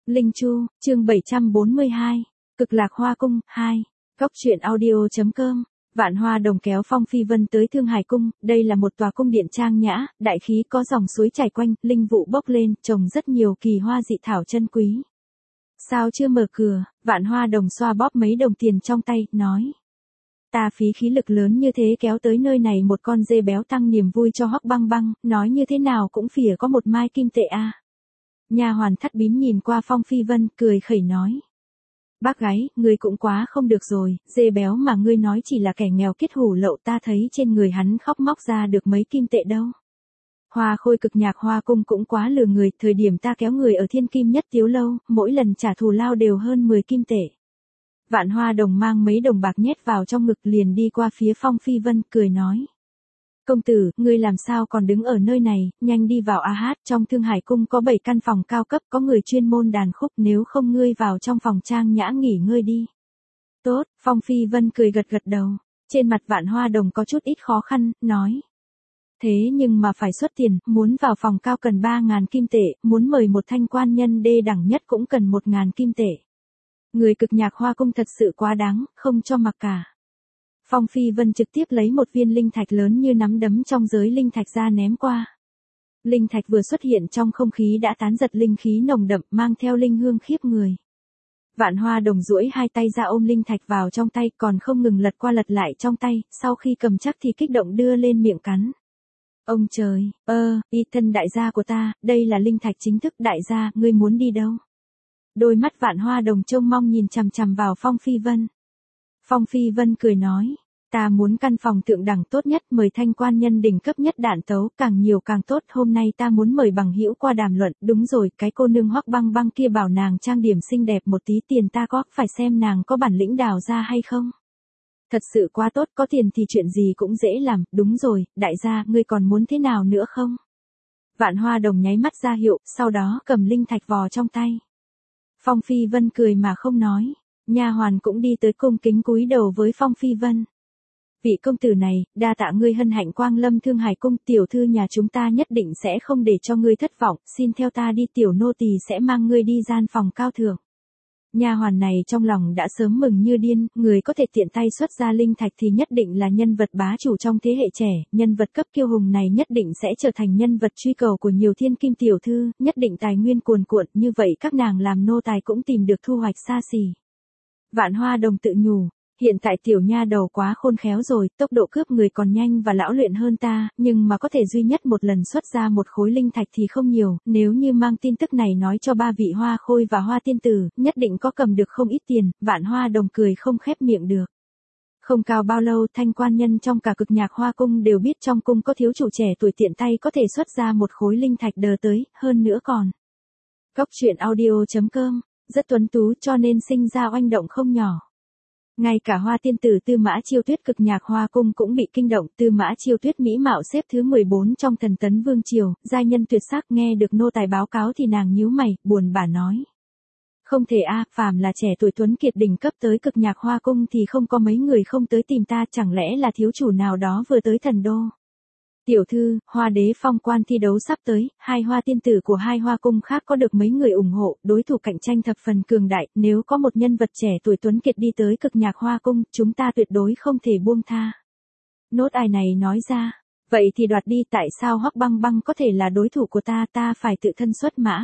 Linh Chu, chương 742, Cực Lạc Hoa Cung, 2, Góc truyện audio.com. Vạn Hoa Đồng kéo Phong Phi Vân tới Thương Hải Cung, đây là một tòa cung điện trang nhã, đại khí có dòng suối chảy quanh, linh vụ bốc lên, trồng rất nhiều kỳ hoa dị thảo chân quý. Sao chưa mở cửa? Vạn Hoa Đồng xoa bóp mấy đồng tiền trong tay, nói. Ta phí khí lực lớn như thế kéo tới nơi này một con dê béo tăng niềm vui cho Hoắc Băng Băng, nói như thế nào cũng phìa có một mai kim tệ a. Nha hoàn Thắt Bím nhìn qua Phong Phi Vân, cười khẩy nói. Bác gái, ngươi cũng quá không được rồi, dê béo mà ngươi nói chỉ là kẻ nghèo kiết hủ lậu, ta thấy trên người hắn khóc móc ra được mấy kim tệ đâu. Hoa Khôi Cực Nhạc Hoa Cung cũng quá lừa người, thời điểm ta kéo người ở Thiên Kim Nhất Tiếu Lâu, mỗi lần trả thù lao đều hơn 10 kim tệ. Vạn Hoa Đồng mang mấy đồng bạc nhét vào trong ngực liền đi qua phía Phong Phi Vân, cười nói. Công tử, ngươi làm sao còn đứng ở nơi này, nhanh đi vào a hát, trong Thương Hải Cung có 7 căn phòng cao cấp, có người chuyên môn đàn khúc, nếu không ngươi vào trong phòng trang nhã nghỉ ngơi đi. Tốt, Phong Phi Vân cười gật gật đầu, trên mặt Vạn Hoa Đồng có chút ít khó khăn, nói. Thế nhưng mà phải xuất tiền, muốn vào phòng cao cần 3.000 kim tệ, muốn mời một thanh quan nhân đê đẳng nhất cũng cần 1.000 kim tệ. Người Cực Nhạc Hoa Cung thật sự quá đáng, không cho mặc cả. Phong Phi Vân trực tiếp lấy một viên linh thạch lớn như nắm đấm trong giới linh thạch ra ném qua. Linh thạch vừa xuất hiện trong không khí đã tán giật linh khí nồng đậm, mang theo linh hương khiếp người. Vạn Hoa Đồng duỗi hai tay ra ôm linh thạch vào trong tay, còn không ngừng lật qua lật lại trong tay, sau khi cầm chắc thì kích động đưa lên miệng cắn. Ông trời, y thân đại gia của ta, đây là linh thạch chính thức, đại gia, ngươi muốn đi đâu? Đôi mắt Vạn Hoa Đồng trông mong nhìn chằm chằm vào Phong Phi Vân. Phong Phi Vân cười nói, ta muốn căn phòng thượng đẳng tốt nhất, mời thanh quan nhân đỉnh cấp nhất đạn tấu, càng nhiều càng tốt, hôm nay ta muốn mời bằng hữu qua đàm luận, đúng rồi, cái cô nương Hoắc Băng Băng kia bảo nàng trang điểm xinh đẹp một tí, tiền ta có, phải xem nàng có bản lĩnh đào ra hay không. Thật sự quá tốt, có tiền thì chuyện gì cũng dễ làm, đúng rồi, đại gia, ngươi còn muốn thế nào nữa không? Vạn Hoa Đồng nháy mắt ra hiệu, sau đó cầm linh thạch vò trong tay. Phong Phi Vân cười mà không nói. Nha hoàn cũng đi tới cung kính cúi đầu với Phong Phi Vân. Vị công tử này, đa tạ ngươi hân hạnh quang lâm Thương Hải Cung, tiểu thư nhà chúng ta nhất định sẽ không để cho ngươi thất vọng, xin theo ta đi, tiểu nô tỳ sẽ mang ngươi đi gian phòng cao thượng. Nha hoàn này trong lòng đã sớm mừng như điên, người có thể tiện tay xuất ra linh thạch thì nhất định là nhân vật bá chủ trong thế hệ trẻ, nhân vật cấp kiêu hùng này nhất định sẽ trở thành nhân vật truy cầu của nhiều thiên kim tiểu thư, nhất định tài nguyên cuồn cuộn, như vậy các nàng làm nô tài cũng tìm được thu hoạch xa xỉ. Vạn Hoa Đồng tự nhủ, hiện tại tiểu nha đầu quá khôn khéo rồi, tốc độ cướp người còn nhanh và lão luyện hơn ta, nhưng mà có thể duy nhất một lần xuất ra một khối linh thạch thì không nhiều, nếu như mang tin tức này nói cho ba vị Hoa Khôi và Hoa Tiên Tử, nhất định có cầm được không ít tiền. Vạn Hoa Đồng cười không khép miệng được. Không cao bao lâu, thanh quan nhân trong cả Cực Nhạc Hoa Cung đều biết trong cung có thiếu chủ trẻ tuổi tiện tay có thể xuất ra một khối linh thạch đờ tới, hơn nữa còn. Góc truyện audio.com, rất tuấn tú cho nên sinh ra oanh động không nhỏ. Ngay cả Hoa Tiên Tử Tư Mã Chiêu Tuyết Cực Nhạc Hoa Cung cũng bị kinh động, Tư Mã Chiêu Tuyết mỹ mạo xếp thứ 14 trong thần tấn vương triều, giai nhân tuyệt sắc, nghe được nô tài báo cáo thì nàng nhíu mày, buồn bã nói. Không thể a, phàm là trẻ tuổi tuấn kiệt đỉnh cấp tới Cực Nhạc Hoa Cung thì không có mấy người không tới tìm ta, chẳng lẽ là thiếu chủ nào đó vừa tới thần đô. Tiểu thư, Hoa Đế phong quan thi đấu sắp tới, hai Hoa Tiên Tử của hai Hoa Cung khác có được mấy người ủng hộ, đối thủ cạnh tranh thập phần cường đại, nếu có một nhân vật trẻ tuổi tuấn kiệt đi tới Cực Nhạc Hoa Cung, chúng ta tuyệt đối không thể buông tha. Nốt ai này nói ra, vậy thì đoạt đi, tại sao Hoắc Băng Băng có thể là đối thủ của ta, ta phải tự thân xuất mã.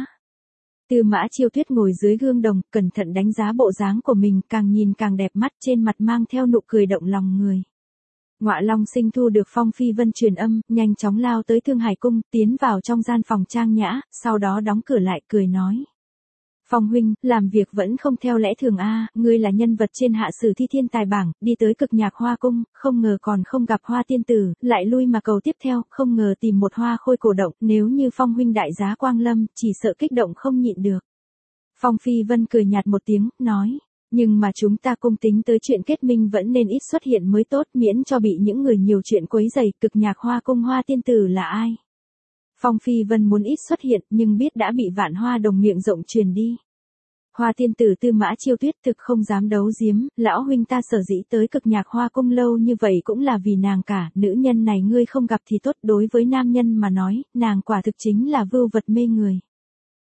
Tư Mã Chiêu Tuyết ngồi dưới gương đồng, cẩn thận đánh giá bộ dáng của mình, càng nhìn càng đẹp mắt, trên mặt mang theo nụ cười động lòng người. Ngọa Long Sinh thu được Phong Phi Vân truyền âm, nhanh chóng lao tới Thương Hải Cung, tiến vào trong gian phòng trang nhã, sau đó đóng cửa lại, cười nói. Phong huynh, làm việc vẫn không theo lẽ thường a, ngươi là nhân vật trên hạ sử thi thiên tài bảng, đi tới Cực Nhạc Hoa Cung, không ngờ còn không gặp Hoa Tiên Tử, lại lui mà cầu tiếp theo, không ngờ tìm một Hoa Khôi cổ động, nếu như Phong huynh đại giá quang lâm, chỉ sợ kích động không nhịn được. Phong Phi Vân cười nhạt một tiếng, nói. Nhưng mà chúng ta cung tính tới chuyện kết minh vẫn nên ít xuất hiện mới tốt, miễn cho bị những người nhiều chuyện quấy rầy. Cực Nhạc Hoa Cung Hoa Tiên Tử là ai? Phong Phi Vân muốn ít xuất hiện, nhưng biết đã bị Vạn Hoa Đồng miệng rộng truyền đi. Hoa Tiên Tử Tư Mã Chiêu Tuyết thực không dám đấu giếm, lão huynh ta sở dĩ tới Cực Nhạc Hoa Cung lâu như vậy cũng là vì nàng cả, nữ nhân này ngươi không gặp thì tốt, đối với nam nhân mà nói, nàng quả thực chính là vưu vật mê người.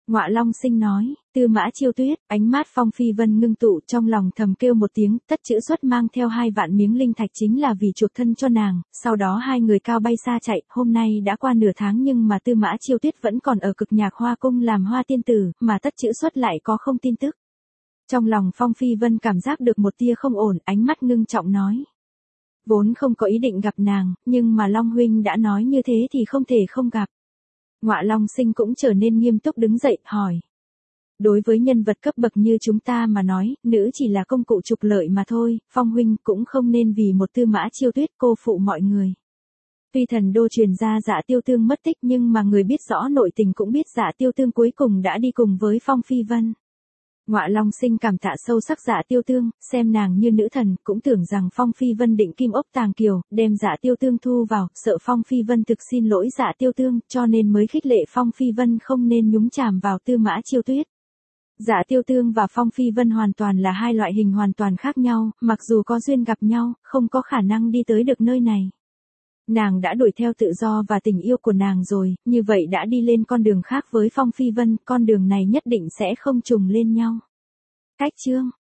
Ngọa Long Sinh nói, Tư Mã Chiêu Tuyết, ánh mắt Phong Phi Vân ngưng tụ trong lòng thầm kêu một tiếng, tất chữ xuất mang theo 2 vạn miếng linh thạch chính là vì chuộc thân cho nàng, sau đó hai người cao bay xa chạy, hôm nay đã qua nửa tháng nhưng mà Tư Mã Chiêu Tuyết vẫn còn ở Cực Nhạc Hoa Cung làm hoa tiên tử, mà tất chữ xuất lại có không tin tức. Trong lòng Phong Phi Vân cảm giác được một tia không ổn, ánh mắt ngưng trọng nói. Vốn không có ý định gặp nàng, nhưng mà Long huynh đã nói như thế thì không thể không gặp. Ngọa Long Sinh cũng trở nên nghiêm túc đứng dậy, hỏi. Đối với nhân vật cấp bậc như chúng ta mà nói, nữ chỉ là công cụ trục lợi mà thôi, Phong huynh cũng không nên vì một Tư Mã Chiêu Tuyết cô phụ mọi người. Tuy thần đô truyền ra Dạ Tiêu Tương mất tích nhưng mà người biết rõ nội tình cũng biết Dạ Tiêu Tương cuối cùng đã đi cùng với Phong Phi Vân. Ngọa Long Sinh cảm tạ sâu sắc Dạ Tiêu Tương, xem nàng như nữ thần, cũng tưởng rằng Phong Phi Vân định kim ốc tàng kiều, đem Dạ Tiêu Tương thu vào, sợ Phong Phi Vân thực xin lỗi Dạ Tiêu Tương, cho nên mới khích lệ Phong Phi Vân không nên nhúng chàm vào Tư Mã Chiêu Tuyết. Dạ Tiêu Tương và Phong Phi Vân hoàn toàn là hai loại hình hoàn toàn khác nhau, mặc dù có duyên gặp nhau, không có khả năng đi tới được nơi này. Nàng đã đuổi theo tự do và tình yêu của nàng rồi, như vậy đã đi lên con đường khác với Phong Phi Vân, con đường này nhất định sẽ không trùng lên nhau. Cách chương